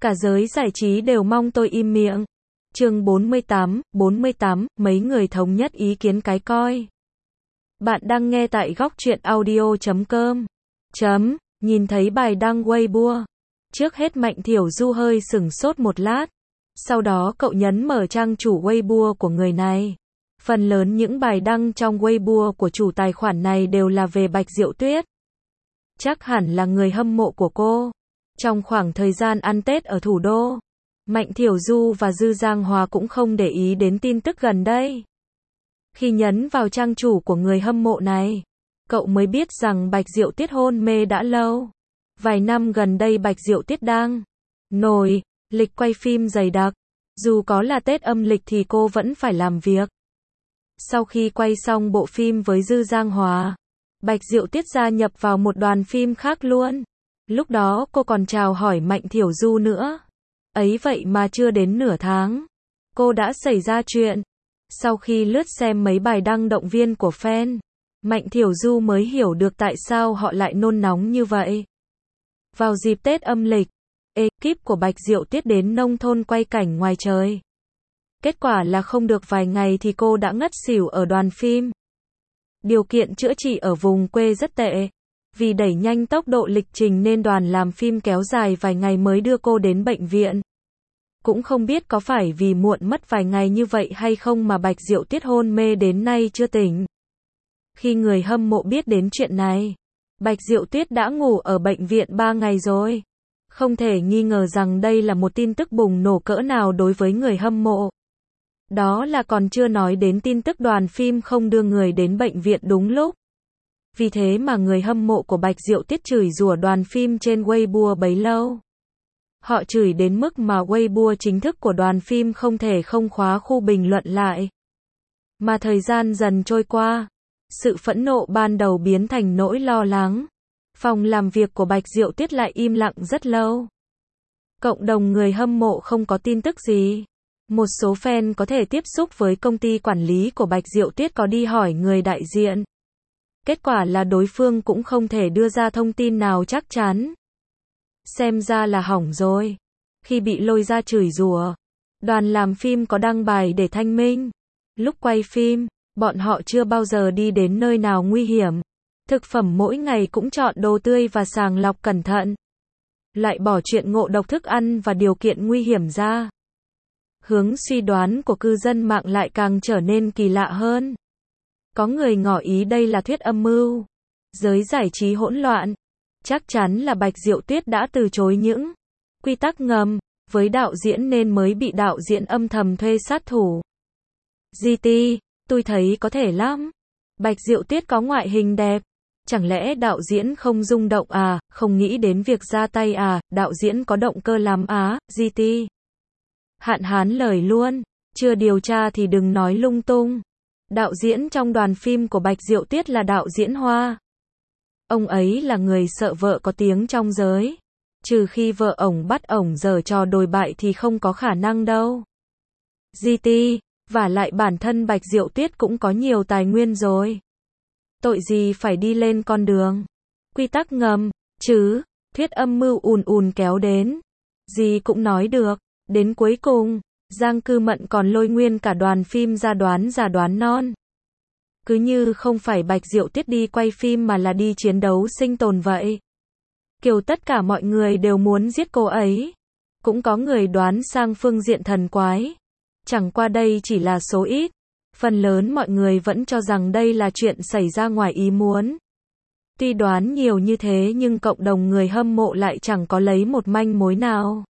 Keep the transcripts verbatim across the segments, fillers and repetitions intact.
Cả giới giải trí đều mong tôi im miệng. Chương bốn mươi tám, bốn mươi tám, mấy người thống nhất ý kiến cái coi. Bạn đang nghe tại góc truyện audio chấm com. Chấm, nhìn thấy bài đăng Weibo. Trước hết Mạnh Thiểu Du hơi sửng sốt một lát. Sau đó cậu nhấn mở trang chủ Weibo của người này. Phần lớn những bài đăng trong Weibo của chủ tài khoản này đều là về Bạch Diệu Tuyết. Chắc hẳn là người hâm mộ của cô. Trong khoảng thời gian ăn Tết ở thủ đô, Mạnh Thiểu Du và Dư Giang Hòa cũng không để ý đến tin tức gần đây. Khi nhấn vào trang chủ của người hâm mộ này, cậu mới biết rằng Bạch Diệu Tuyết hôn mê đã lâu. Vài năm gần đây Bạch Diệu Tuyết đang nổi, lịch quay phim dày đặc. Dù có là Tết âm lịch thì cô vẫn phải làm việc. Sau khi quay xong bộ phim với Dư Giang Hòa, Bạch Diệu Tuyết gia nhập vào một đoàn phim khác luôn. Lúc đó cô còn chào hỏi Mạnh Thiểu Du nữa. Ấy vậy mà chưa đến nửa tháng, cô đã xảy ra chuyện. Sau khi lướt xem mấy bài đăng động viên của fan, Mạnh Thiểu Du mới hiểu được tại sao họ lại nôn nóng như vậy. Vào dịp Tết âm lịch, ekip của Bạch Diệu Tuyết đến nông thôn quay cảnh ngoài trời. Kết quả là không được vài ngày thì cô đã ngất xỉu ở đoàn phim. Điều kiện chữa trị ở vùng quê rất tệ. Vì đẩy nhanh tốc độ lịch trình nên đoàn làm phim kéo dài vài ngày mới đưa cô đến bệnh viện. Cũng không biết có phải vì muộn mất vài ngày như vậy hay không mà Bạch Diệu Tuyết hôn mê đến nay chưa tỉnh. Khi người hâm mộ biết đến chuyện này, Bạch Diệu Tuyết đã ngủ ở bệnh viện ba ngày rồi. Không thể nghi ngờ rằng đây là một tin tức bùng nổ cỡ nào đối với người hâm mộ. Đó là còn chưa nói đến tin tức đoàn phim không đưa người đến bệnh viện đúng lúc. Vì thế mà người hâm mộ của Bạch Diệu Tuyết chửi rủa đoàn phim trên Weibo bấy lâu. Họ chửi đến mức mà Weibo chính thức của đoàn phim không thể không khóa khu bình luận lại. Mà thời gian dần trôi qua, sự phẫn nộ ban đầu biến thành nỗi lo lắng. Phòng làm việc của Bạch Diệu Tuyết lại im lặng rất lâu. Cộng đồng người hâm mộ không có tin tức gì. Một số fan có thể tiếp xúc với công ty quản lý của Bạch Diệu Tuyết có đi hỏi người đại diện. Kết quả là đối phương cũng không thể đưa ra thông tin nào chắc chắn. Xem ra là hỏng rồi. Khi bị lôi ra chửi rủa, đoàn làm phim có đăng bài để thanh minh. Lúc quay phim, bọn họ chưa bao giờ đi đến nơi nào nguy hiểm. Thực phẩm mỗi ngày cũng chọn đồ tươi và sàng lọc cẩn thận. Lại bỏ chuyện ngộ độc thức ăn và điều kiện nguy hiểm ra. Hướng suy đoán của cư dân mạng lại càng trở nên kỳ lạ hơn. Có người ngỏ ý đây là thuyết âm mưu. Giới giải trí hỗn loạn. Chắc chắn là Bạch Diệu Tuyết đã từ chối những quy tắc ngầm với đạo diễn nên mới bị đạo diễn âm thầm thuê sát thủ. giê tê, tôi thấy có thể lắm. Bạch Diệu Tuyết có ngoại hình đẹp. Chẳng lẽ đạo diễn không rung động à, không nghĩ đến việc ra tay à, đạo diễn có động cơ lắm á, giê tê. Hạn hán lời luôn, chưa điều tra thì đừng nói lung tung. Đạo diễn trong đoàn phim của Bạch Diệu Tuyết là đạo diễn Hoa. Ông ấy là người sợ vợ có tiếng trong giới. Trừ khi vợ ổng bắt ổng giở trò đồi bại thì không có khả năng đâu. giê tê, vả lại bản thân Bạch Diệu Tuyết cũng có nhiều tài nguyên rồi. Tội gì phải đi lên con đường quy tắc ngầm, chứ, thuyết âm mưu ùn ùn kéo đến. Gì cũng nói được, đến cuối cùng, Giang Cư Mận còn lôi nguyên cả đoàn phim ra đoán giả đoán non. Cứ như không phải Bạch Diệu Tuyết đi quay phim mà là đi chiến đấu sinh tồn vậy. Kiểu tất cả mọi người đều muốn giết cô ấy. Cũng có người đoán sang phương diện thần quái. Chẳng qua đây chỉ là số ít. Phần lớn mọi người vẫn cho rằng đây là chuyện xảy ra ngoài ý muốn. Tuy đoán nhiều như thế nhưng cộng đồng người hâm mộ lại chẳng có lấy một manh mối nào.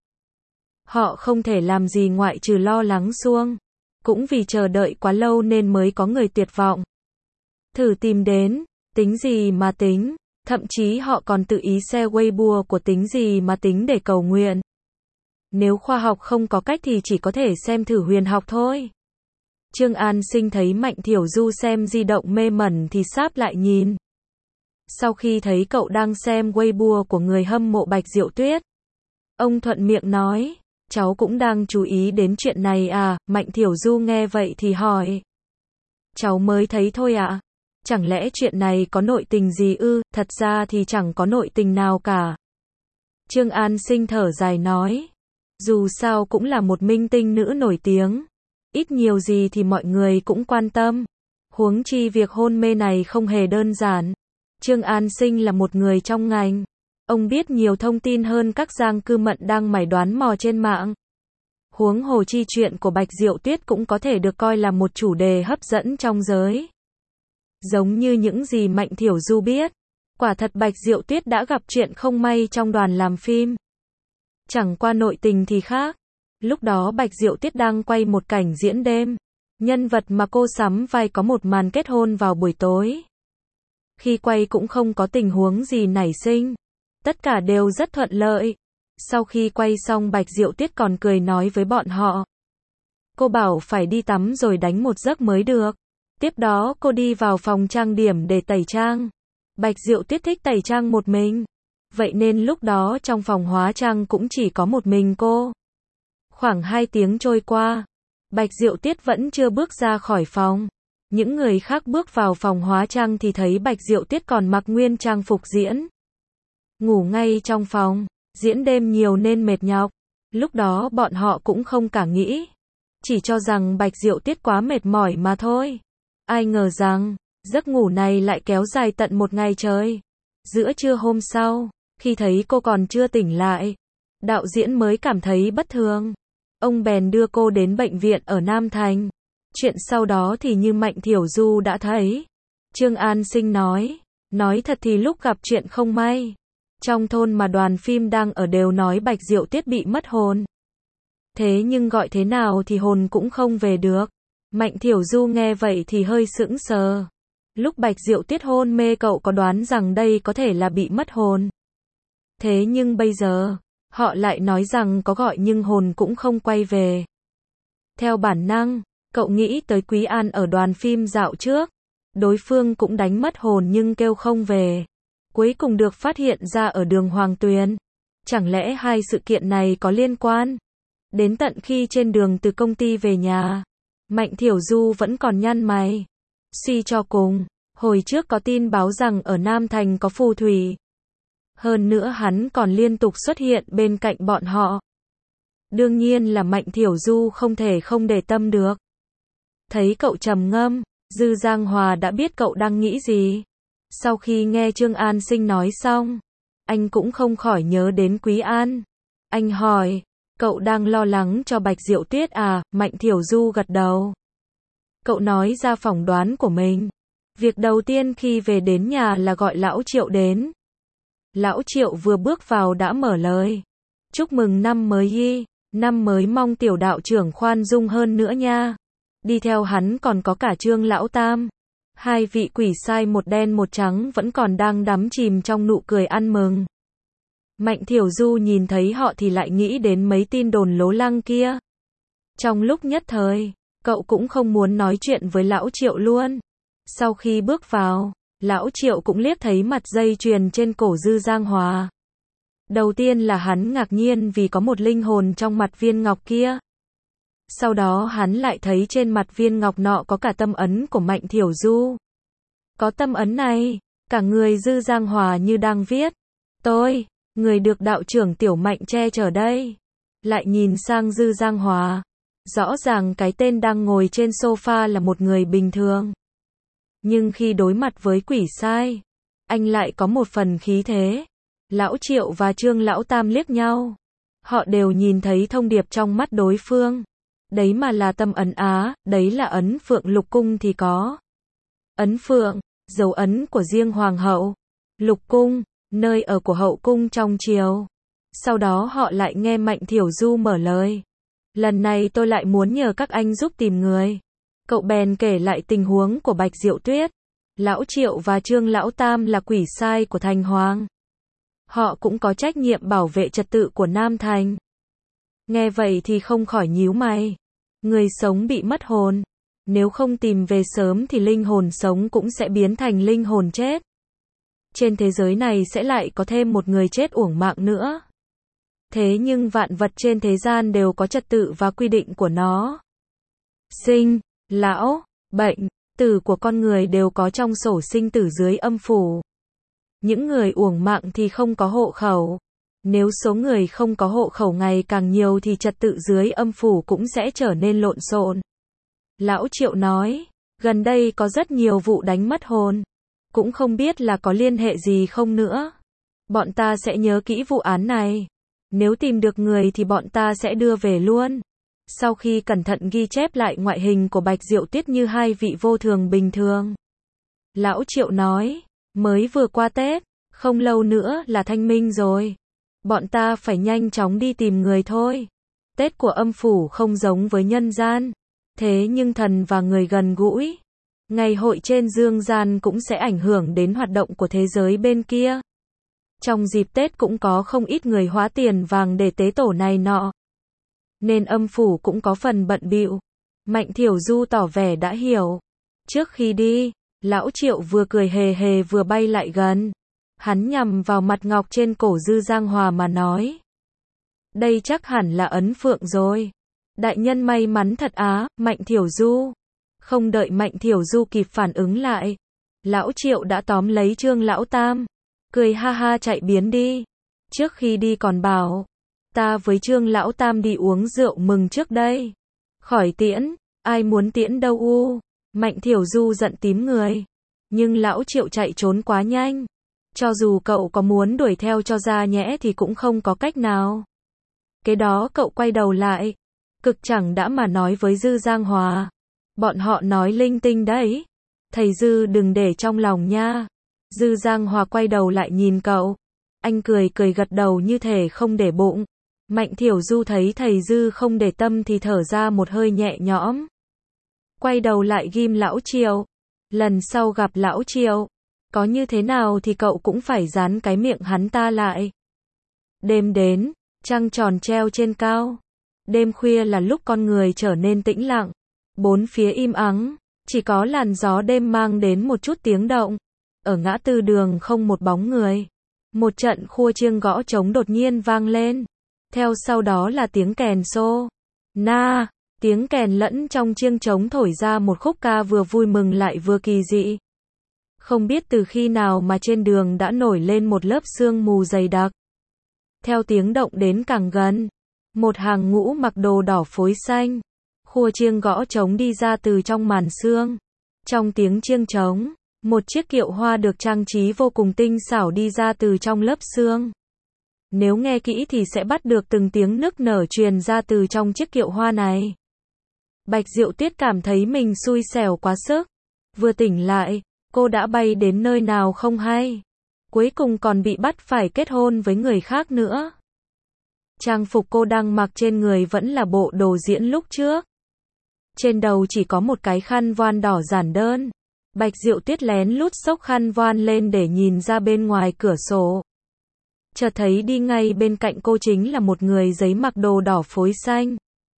Họ không thể làm gì ngoại trừ lo lắng suông. Cũng vì chờ đợi quá lâu nên mới có người tuyệt vọng. Thử tìm đến, tính gì mà tính, thậm chí họ còn tự ý share Weibo của tính gì mà tính để cầu nguyện. Nếu khoa học không có cách thì chỉ có thể xem thử huyền học thôi. Trương An Sinh thấy Mạnh Thiểu Du xem di động mê mẩn thì sáp lại nhìn. Sau khi thấy cậu đang xem Weibo của người hâm mộ Bạch Diệu Tuyết, ông thuận miệng nói, cháu cũng đang chú ý đến chuyện này à, Mạnh Thiểu Du nghe vậy thì hỏi. Cháu mới thấy thôi ạ. À? Chẳng lẽ chuyện này có nội tình gì ư, thật ra thì chẳng có nội tình nào cả. Trương An Sinh thở dài nói. Dù sao cũng là một minh tinh nữ nổi tiếng. Ít nhiều gì thì mọi người cũng quan tâm. Huống chi việc hôn mê này không hề đơn giản. Trương An Sinh là một người trong ngành. Ông biết nhiều thông tin hơn các giang cư mận đang mải đoán mò trên mạng. Huống hồ chi chuyện của Bạch Diệu Tuyết cũng có thể được coi là một chủ đề hấp dẫn trong giới. Giống như những gì Mạnh Thiểu Du biết. Quả thật Bạch Diệu Tuyết đã gặp chuyện không may trong đoàn làm phim. Chẳng qua nội tình thì khác. Lúc đó Bạch Diệu Tuyết đang quay một cảnh diễn đêm. Nhân vật mà cô sắm vai có một màn kết hôn vào buổi tối. Khi quay cũng không có tình huống gì nảy sinh. Tất cả đều rất thuận lợi. Sau khi quay xong Bạch Diệu Tuyết còn cười nói với bọn họ. Cô bảo phải đi tắm rồi đánh một giấc mới được. Tiếp đó cô đi vào phòng trang điểm để tẩy trang. Bạch Diệu Tuyết thích tẩy trang một mình. Vậy nên lúc đó trong phòng hóa trang cũng chỉ có một mình cô. Khoảng hai tiếng trôi qua. Bạch Diệu Tuyết vẫn chưa bước ra khỏi phòng. Những người khác bước vào phòng hóa trang thì thấy Bạch Diệu Tuyết còn mặc nguyên trang phục diễn. Ngủ ngay trong phòng. Diễn đêm nhiều nên mệt nhọc. Lúc đó bọn họ cũng không cả nghĩ. Chỉ cho rằng Bạch Diệu Tuyết quá mệt mỏi mà thôi. Ai ngờ rằng, giấc ngủ này lại kéo dài tận một ngày trời. Giữa trưa hôm sau, khi thấy cô còn chưa tỉnh lại, đạo diễn mới cảm thấy bất thường. Ông bèn đưa cô đến bệnh viện ở Nam Thành. Chuyện sau đó thì như Mạnh Thiểu Du đã thấy. Trương An Sinh nói, nói thật thì lúc gặp chuyện không may. Trong thôn mà đoàn phim đang ở đều nói Bạch Diệu Tuyết bị mất hồn. Thế nhưng gọi thế nào thì hồn cũng không về được. Mạnh Thiểu Du nghe vậy thì hơi sững sờ. Lúc Bạch Diệu Tuyết hôn mê cậu có đoán rằng đây có thể là bị mất hồn. Thế nhưng bây giờ, họ lại nói rằng có gọi nhưng hồn cũng không quay về. Theo bản năng, cậu nghĩ tới Quý An ở đoàn phim dạo trước. Đối phương cũng đánh mất hồn nhưng kêu không về. Cuối cùng được phát hiện ra ở đường Hoàng Tuyền. Chẳng lẽ hai sự kiện này có liên quan? Đến tận khi trên đường từ công ty về nhà, Mạnh Thiểu Du vẫn còn nhăn mày. Suy cho cùng, hồi trước có tin báo rằng ở Nam Thành có phù thủy. Hơn nữa hắn còn liên tục xuất hiện bên cạnh bọn họ. Đương nhiên là Mạnh Thiểu Du không thể không để tâm được. Thấy cậu trầm ngâm, Dư Giang Hòa đã biết cậu đang nghĩ gì. Sau khi nghe Trương An Sinh nói xong, anh cũng không khỏi nhớ đến Quý An. Anh hỏi, cậu đang lo lắng cho Bạch Diệu Tuyết à? Mạnh Thiểu Du gật đầu. Cậu nói ra phỏng đoán của mình. Việc đầu tiên khi về đến nhà là gọi Lão Triệu đến. Lão Triệu vừa bước vào đã mở lời. Chúc mừng năm mới y, năm mới mong tiểu đạo trưởng khoan dung hơn nữa nha. Đi theo hắn còn có cả Trương Lão Tam. Hai vị quỷ sai một đen một trắng vẫn còn đang đắm chìm trong nụ cười ăn mừng. Mạnh Thiểu Du nhìn thấy họ thì lại nghĩ đến mấy tin đồn lố lăng kia. Trong lúc nhất thời, cậu cũng không muốn nói chuyện với Lão Triệu luôn. Sau khi bước vào, Lão Triệu cũng liếc thấy mặt dây chuyền trên cổ Dư Giang Hòa. Đầu tiên là hắn ngạc nhiên vì có một linh hồn trong mặt viên ngọc kia. Sau đó hắn lại thấy trên mặt viên ngọc nọ có cả tâm ấn của Mạnh Thiểu Du. Có tâm ấn này, cả người Dư Giang Hòa như đang viết. Tôi, người được đạo trưởng Tiểu Mạnh che chở đây. Lại nhìn sang Dư Giang Hòa. Rõ ràng cái tên đang ngồi trên sofa là một người bình thường. Nhưng khi đối mặt với quỷ sai, anh lại có một phần khí thế. Lão Triệu và Trương Lão Tam liếc nhau. Họ đều nhìn thấy thông điệp trong mắt đối phương. Đấy mà là tâm ấn á, đấy là ấn Phượng Lục Cung thì có. Ấn Phượng, dấu ấn của riêng Hoàng hậu. Lục Cung, nơi ở của hậu cung trong triều. Sau đó họ lại nghe Mạnh Thiểu Du mở lời. Lần này tôi lại muốn nhờ các anh giúp tìm người. Cậu bèn kể lại tình huống của Bạch Diệu Tuyết. Lão Triệu và Trương Lão Tam là quỷ sai của Thành Hoàng. Họ cũng có trách nhiệm bảo vệ trật tự của Nam Thành. Nghe vậy thì không khỏi nhíu mày. Người sống bị mất hồn. Nếu không tìm về sớm thì linh hồn sống cũng sẽ biến thành linh hồn chết. Trên thế giới này sẽ lại có thêm một người chết uổng mạng nữa. Thế nhưng vạn vật trên thế gian đều có trật tự và quy định của nó. Sinh, lão, bệnh, tử của con người đều có trong sổ sinh tử dưới âm phủ. Những người uổng mạng thì không có hộ khẩu. Nếu số người không có hộ khẩu ngày càng nhiều thì trật tự dưới âm phủ cũng sẽ trở nên lộn xộn. Lão Triệu nói, gần đây có rất nhiều vụ đánh mất hồn. Cũng không biết là có liên hệ gì không nữa. Bọn ta sẽ nhớ kỹ vụ án này. Nếu tìm được người thì bọn ta sẽ đưa về luôn. Sau khi cẩn thận ghi chép lại ngoại hình của Bạch Diệu Tuyết như hai vị vô thường bình thường. Lão Triệu nói, mới vừa qua Tết, không lâu nữa là Thanh Minh rồi. Bọn ta phải nhanh chóng đi tìm người thôi. Tết của âm phủ không giống với nhân gian. Thế nhưng thần và người gần gũi. Ngày hội trên dương gian cũng sẽ ảnh hưởng đến hoạt động của thế giới bên kia. Trong dịp Tết cũng có không ít người hóa tiền vàng để tế tổ này nọ. Nên âm phủ cũng có phần bận bịu. Mạnh Thiểu Du tỏ vẻ đã hiểu. Trước khi đi, Lão Triệu vừa cười hề hề vừa bay lại gần. Hắn nhằm vào mặt ngọc trên cổ Dư Giang Hòa mà nói. Đây chắc hẳn là ấn phượng rồi. Đại nhân may mắn thật á, Mạnh Thiểu Du. Không đợi Mạnh Thiểu Du kịp phản ứng lại. Lão Triệu đã tóm lấy Trương Lão Tam. Cười ha ha chạy biến đi. Trước khi đi còn bảo. Ta với Trương Lão Tam đi uống rượu mừng trước đây. Khỏi tiễn, ai muốn tiễn đâu u. Mạnh Thiểu Du giận tím người. Nhưng Lão Triệu chạy trốn quá nhanh. Cho dù cậu có muốn đuổi theo cho ra nhẽ thì cũng không có cách nào. Kế đó cậu quay đầu lại. Cực chẳng đã mà nói với Dư Giang Hòa. Bọn họ nói linh tinh đấy. Thầy Dư đừng để trong lòng nha. Dư Giang Hòa quay đầu lại nhìn cậu. Anh cười cười gật đầu như thể không để bụng. Mạnh Thiểu Du thấy thầy Dư không để tâm thì thở ra một hơi nhẹ nhõm. Quay đầu lại ghim Lão Triệu. Lần sau gặp Lão Triệu, có như thế nào thì cậu cũng phải dán cái miệng hắn ta lại. Đêm đến, trăng tròn treo trên cao. Đêm khuya là lúc con người trở nên tĩnh lặng. Bốn phía im ắng, chỉ có làn gió đêm mang đến một chút tiếng động. Ở ngã tư đường không một bóng người. Một trận khua chiêng gõ trống đột nhiên vang lên. Theo sau đó là tiếng kèn xô. Na, tiếng kèn lẫn trong chiêng trống thổi ra một khúc ca vừa vui mừng lại vừa kỳ dị. Không biết từ khi nào mà trên đường đã nổi lên một lớp sương mù dày đặc. Theo tiếng động đến càng gần, một hàng ngũ mặc đồ đỏ phối xanh, khua chiêng gõ trống đi ra từ trong màn sương. Trong tiếng chiêng trống, một chiếc kiệu hoa được trang trí vô cùng tinh xảo đi ra từ trong lớp sương. Nếu nghe kỹ thì sẽ bắt được từng tiếng nức nở truyền ra từ trong chiếc kiệu hoa này. Bạch Diệu Tuyết cảm thấy mình xui xẻo quá sức. Vừa tỉnh lại, cô đã bay đến nơi nào không hay. Cuối cùng còn bị bắt phải kết hôn với người khác nữa. Trang phục cô đang mặc trên người vẫn là bộ đồ diễn lúc trước. Trên đầu chỉ có một cái khăn voan đỏ giản đơn. Bạch Diệu Tuyết lén lút xốc khăn voan lên để nhìn ra bên ngoài cửa sổ. Chợt thấy đi ngay bên cạnh cô chính là một người giấy mặc đồ đỏ phối xanh.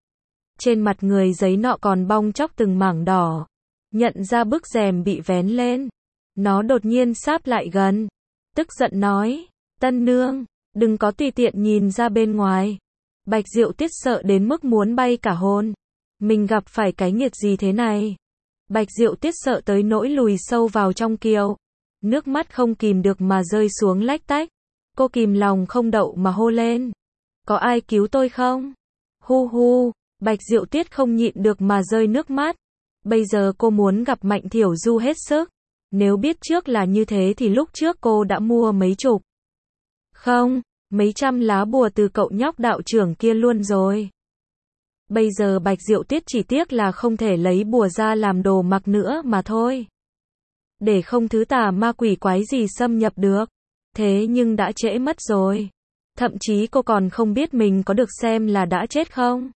Trên mặt người giấy nọ còn bong tróc từng mảng đỏ. Nhận ra bức rèm bị vén lên. Nó đột nhiên sáp lại gần. Tức giận nói, tân nương, đừng có tùy tiện nhìn ra bên ngoài. Bạch Diệu Tuyết sợ đến mức muốn bay cả hồn. Mình gặp phải cái nghiệt gì thế này? Bạch Diệu Tuyết sợ tới nỗi lùi sâu vào trong kiệu. Nước mắt không kìm được mà rơi xuống lách tách. Cô kìm lòng không đậu mà hô lên. Có ai cứu tôi không? Hu hu, Bạch Diệu Tuyết không nhịn được mà rơi nước mắt. Bây giờ cô muốn gặp Mạnh Thiểu Du hết sức. Nếu biết trước là như thế thì lúc trước cô đã mua mấy chục. Không, mấy trăm lá bùa từ cậu nhóc đạo trưởng kia luôn rồi. Bây giờ Bạch Diệu Tuyết chỉ tiếc là không thể lấy bùa ra làm đồ mặc nữa mà thôi. Để không thứ tà ma quỷ quái gì xâm nhập được. Thế nhưng đã trễ mất rồi. Thậm chí cô còn không biết mình có được xem là đã chết không.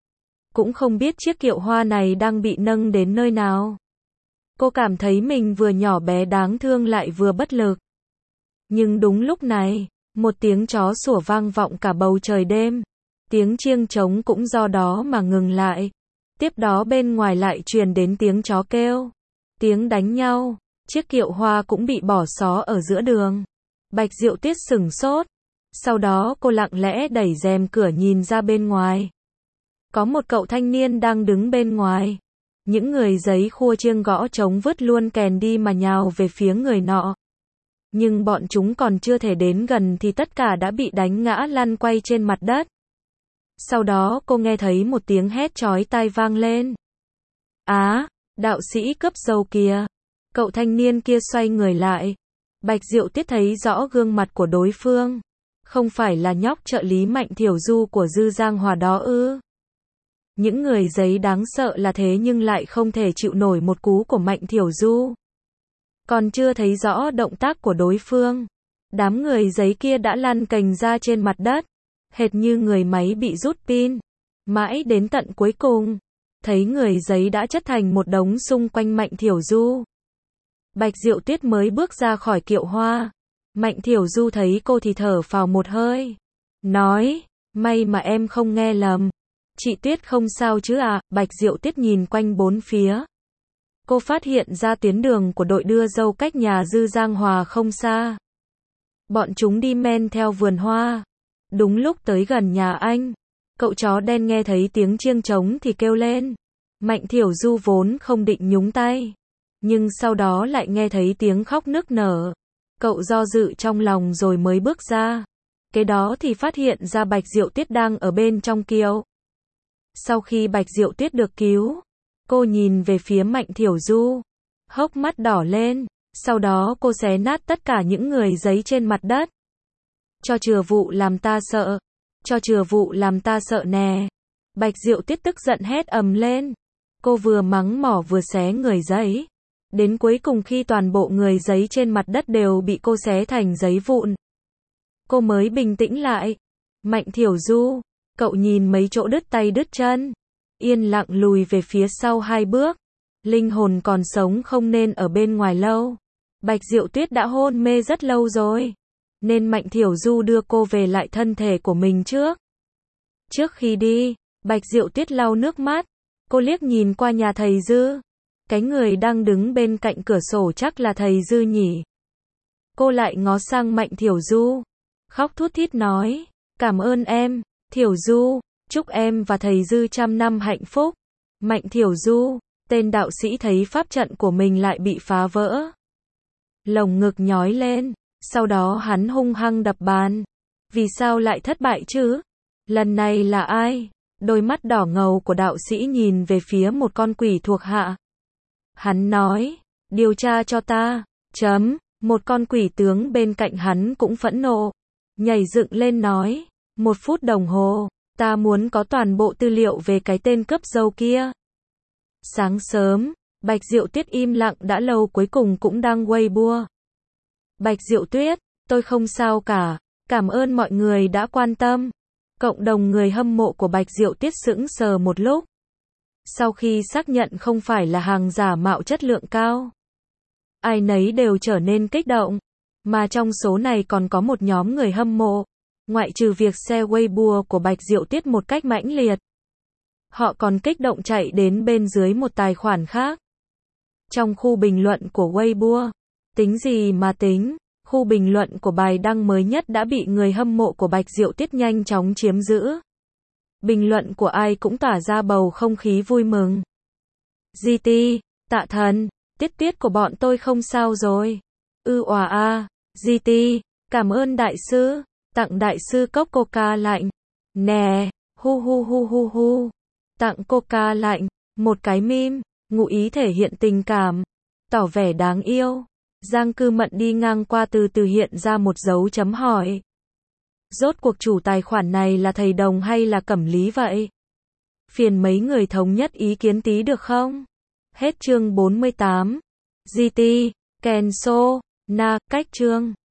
Cũng không biết chiếc kiệu hoa này đang bị nâng đến nơi nào. Cô cảm thấy mình vừa nhỏ bé đáng thương lại vừa bất lực. Nhưng đúng lúc này, một tiếng chó sủa vang vọng cả bầu trời đêm. Tiếng chiêng trống cũng do đó mà ngừng lại. Tiếp đó bên ngoài lại truyền đến tiếng chó kêu. Tiếng đánh nhau. Chiếc kiệu hoa cũng bị bỏ xó ở giữa đường. Bạch Diệu Tuyết sửng sốt. Sau đó cô lặng lẽ đẩy rèm cửa nhìn ra bên ngoài. Có một cậu thanh niên đang đứng bên ngoài. Những người giấy khua chiêng gõ trống vứt luôn kèn đi mà nhào về phía người nọ. Nhưng bọn chúng còn chưa thể đến gần thì tất cả đã bị đánh ngã lăn quay trên mặt đất. Sau đó cô nghe thấy một tiếng hét chói tai vang lên. Á, đạo sĩ cướp dâu kìa. Cậu thanh niên kia xoay người lại. Bạch Diệu Tiết thấy rõ gương mặt của đối phương. Không phải là nhóc trợ lý Mạnh Thiểu Du của Dư Giang Hòa đó ư? Những người giấy đáng sợ là thế nhưng lại không thể chịu nổi một cú của Mạnh Thiểu Du. Còn chưa thấy rõ động tác của đối phương. Đám người giấy kia đã lăn cành ra trên mặt đất. Hệt như người máy bị rút pin. Mãi đến tận cuối cùng. Thấy người giấy đã chất thành một đống xung quanh Mạnh Thiểu Du. Bạch Diệu Tuyết mới bước ra khỏi kiệu hoa. Mạnh Thiểu Du thấy cô thì thở phào một hơi. Nói, may mà em không nghe lầm. Chị Tuyết không sao chứ à? Bạch Diệu Tuyết nhìn quanh bốn phía. Cô phát hiện ra tuyến đường của đội đưa dâu cách nhà Dư Giang Hòa không xa. Bọn chúng đi men theo vườn hoa. Đúng lúc tới gần nhà anh, cậu chó đen nghe thấy tiếng chiêng trống thì kêu lên. Mạnh Thiểu Du vốn không định nhúng tay, nhưng sau đó lại nghe thấy tiếng khóc nức nở. Cậu do dự trong lòng rồi mới bước ra. Kế đó thì phát hiện ra Bạch Diệu Tuyết đang ở bên trong kiệu. Sau khi Bạch Diệu Tuyết được cứu, cô nhìn về phía Mạnh Thiểu Du, hốc mắt đỏ lên. Sau đó cô xé nát tất cả những người giấy trên mặt đất. Cho chừa vụ làm ta sợ. Cho chừa vụ làm ta sợ nè. Bạch Diệu Tuyết tức giận hét ầm lên. Cô vừa mắng mỏ vừa xé người giấy. Đến cuối cùng khi toàn bộ người giấy trên mặt đất đều bị cô xé thành giấy vụn, cô mới bình tĩnh lại. Mạnh Thiểu Du, cậu nhìn mấy chỗ đứt tay đứt chân. Yên lặng lùi về phía sau hai bước. Linh hồn còn sống không nên ở bên ngoài lâu. Bạch Diệu Tuyết đã hôn mê rất lâu rồi. Nên Mạnh Thiểu Du đưa cô về lại thân thể của mình trước. Trước khi đi, Bạch Diệu Tuyết lau nước mắt. Cô liếc nhìn qua nhà thầy Dư. Cái người đang đứng bên cạnh cửa sổ chắc là thầy Dư nhỉ. Cô lại ngó sang Mạnh Thiểu Du. Khóc thút thít nói. Cảm ơn em, Thiểu Du. Chúc em và thầy Dư trăm năm hạnh phúc. Mạnh Thiểu Du, tên đạo sĩ thấy pháp trận của mình lại bị phá vỡ. Lồng ngực nhói lên. Sau đó hắn hung hăng đập bàn. Vì sao lại thất bại chứ? Lần này là ai? Đôi mắt đỏ ngầu của đạo sĩ nhìn về phía một con quỷ thuộc hạ. Hắn nói, điều tra cho ta. Chấm, một con quỷ tướng bên cạnh hắn cũng phẫn nộ. Nhảy dựng lên nói, một phút đồng hồ, ta muốn có toàn bộ tư liệu về cái tên cướp dâu kia. Sáng sớm, Bạch Diệu Tuyết im lặng đã lâu cuối cùng cũng đang Weibo. Bạch Diệu Tuyết, tôi không sao cả, cảm ơn mọi người đã quan tâm. Cộng đồng người hâm mộ của Bạch Diệu Tuyết sững sờ một lúc. Sau khi xác nhận không phải là hàng giả mạo chất lượng cao, ai nấy đều trở nên kích động. Mà trong số này còn có một nhóm người hâm mộ, ngoại trừ việc share Weibo của Bạch Diệu Tuyết một cách mãnh liệt, họ còn kích động chạy đến bên dưới một tài khoản khác. Trong khu bình luận của Weibo, tính gì mà tính, khu bình luận của bài đăng mới nhất đã bị người hâm mộ của Bạch Diệu Tuyết nhanh chóng chiếm giữ. Bình luận của ai cũng tỏa ra bầu không khí vui mừng. giê tê, Tạ Thần, Tiết Tiết của bọn tôi không sao rồi. Ư òa a, giê tê, cảm ơn đại sư, tặng đại sư cốc coca lạnh. Nè, hu hu hu hu hu, tặng coca lạnh, một cái meme, ngụ ý thể hiện tình cảm, tỏ vẻ đáng yêu. Giang Cư Mận đi ngang qua từ từ hiện ra một dấu chấm hỏi. Rốt cuộc chủ tài khoản này là thầy Đồng hay là Cẩm Lý vậy? Phiền mấy người thống nhất ý kiến tí được không? Hết chương bốn mươi tám. giê tê, Kenso, Na, cách chương.